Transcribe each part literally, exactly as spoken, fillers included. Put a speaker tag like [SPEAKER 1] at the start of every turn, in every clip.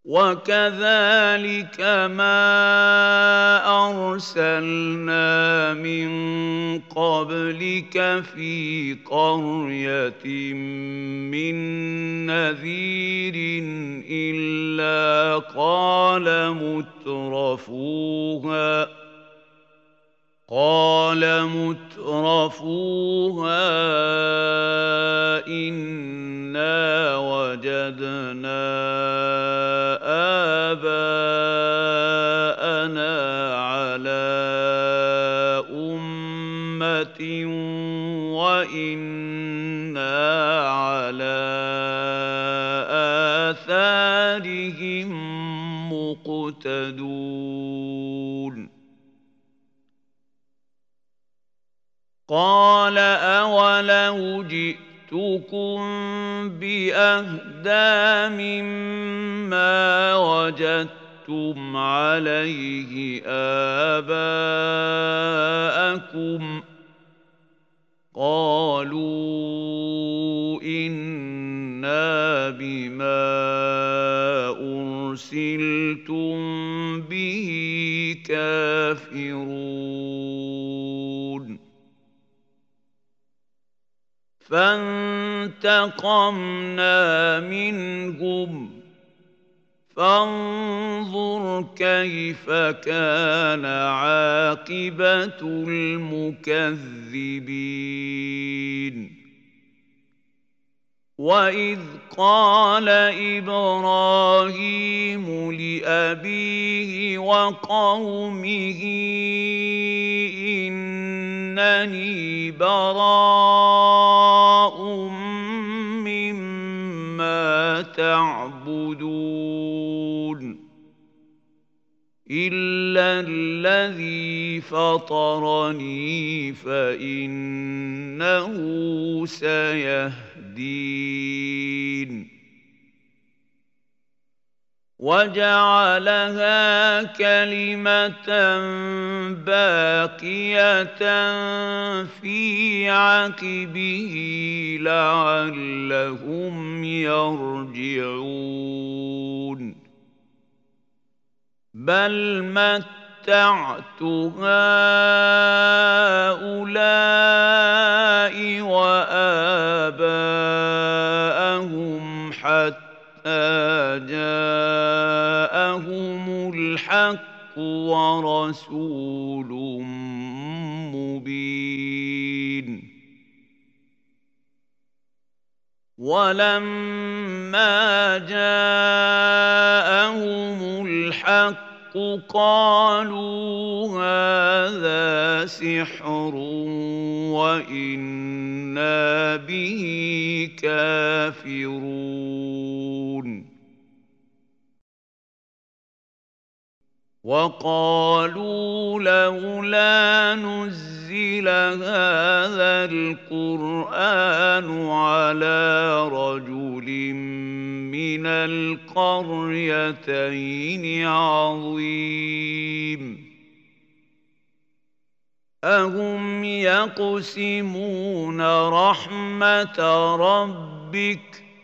[SPEAKER 1] وكذلك ما أرسلنا من قبلك في قرية من نذير إلا قال مترفوها قال مترفوها إنا وجدنا آباءنا على أمة وإنا على آثارهم مقتدون قال أولو جئتكم بأهدى مما وجدتم عليه آباءكم قالوا إنا بما أرسلتم به كافرون فانتقمنا منهم فانظر كيف كان عاقبة المكذبين وإذ قال إبراهيم لأبيه وقومه إنني براء مما تعبدون إلا الذي فطرني فإنه سيهدين وجعلها كلمة باقية في عقبه لعلهم يرجعون بل متعت هؤلاء وآباءهم حتى جاءهم الحق ورسول مبين ولما جاءهم الحق قالوا هذا سحر وإنا به كافرون وقالوا لولا نزل هذا القرآن على رجل من القريتين عظيم أهم يقسمون رحمة ربك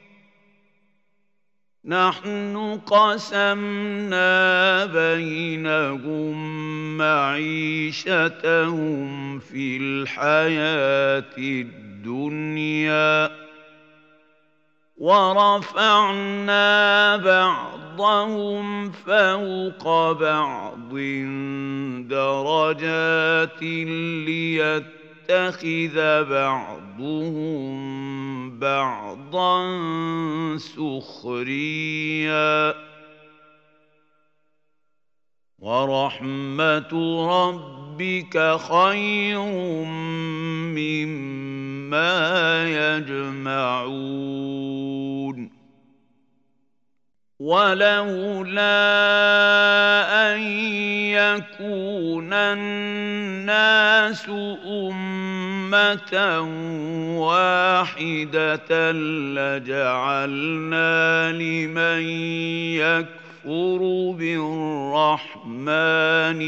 [SPEAKER 1] نحن قسمنا بينهم معيشتهم في الحياة الدنيا ورفعنا بعضهم فوق بعض درجات ليتخذ بعضهم بعضا سخريا ورحمة ربك خير مما يجمعون ولولا أن يكون الناس أمة واحدة لجعلنا لمن يكفر بالرحمن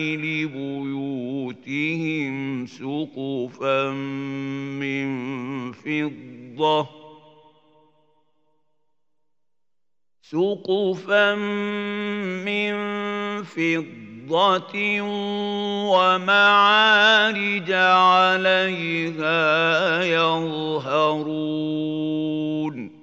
[SPEAKER 1] لبيوتهم سقفا من فضة سقفا من فضة ومعارج عليها يظهرون